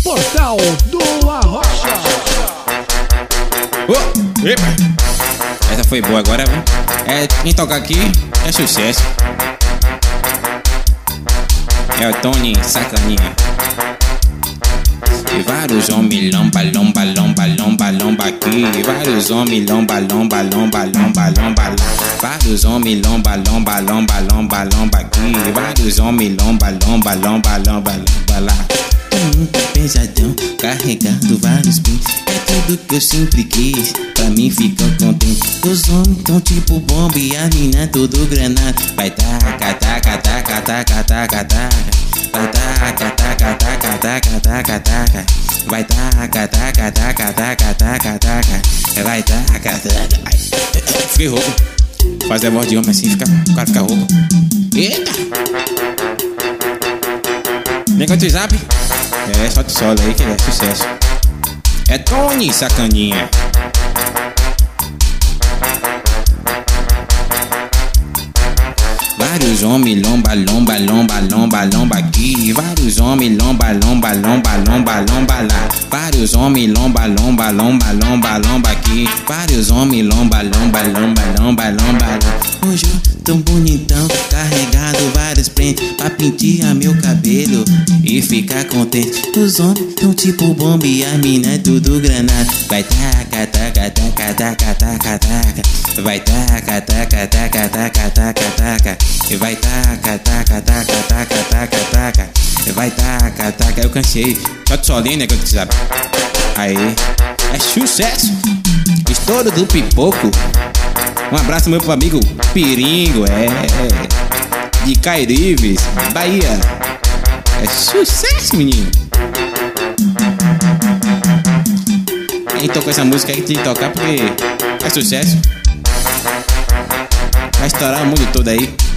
Portal do Arrocha. Oh, epa. Essa foi boa agora, viu? Quem toca aqui é sucesso. É o Tony Sacaninha. E vários homens lomba, lomba, lomba, lomba, lomba aqui. Vários homens lomba, lomba, lomba, lomba, lomba lá. Vários homens lomba, lomba, lomba, lomba, lomba aqui. Vários homens lomba, lomba, lomba, lomba, lomba lá. Pesadão, carregando vários pins. É tudo que eu sempre quis, pra mim ficar contente. Os homens tão tipo bomba e a mina tudo granada. Vai taca, taca, taca, taca, taca, taca. Vai taca, taca, taca, taca, taca, taca. Vai taca, taca, taca, taca, taca, taca. Vai taca, taca. Ai, fiquei rouco. Fazer a voz de homem assim, o cara fica rouco. Eita! Negócio do zap? Só de solo aí que é sucesso. É Tony Sacaninha. Vários homens lomba, lomba, lomba, lomba, lomba aqui. Vários homens lomba, lomba, lomba, lomba, lomba lá. Vários homens lomba, lomba, lomba, lomba, lomba aqui. Vários homens lomba, lomba, lomba, lomba, lomba lá. Hoje eu tão bonitão, carregado vários prentes pra pentear meu cabelo e ficar contente. Os homens tão tipo bomba e a mina é tudo granada. Vai taca, taca, taca, taca, taca, taca. Vai taca, taca, taca, taca, taca, taca. Vai taca, taca, taca, taca, taca, taca. Vai taca, taca. Eu cansei. Só de solinho, né, que você sabe. Aí, é sucesso. Estouro do pipoco. Um abraço meu pro amigo Piringo, de Cairives, Bahia. É sucesso, menino. Quem tocou essa música aí tem que tocar porque é sucesso. Vai estourar o mundo todo aí.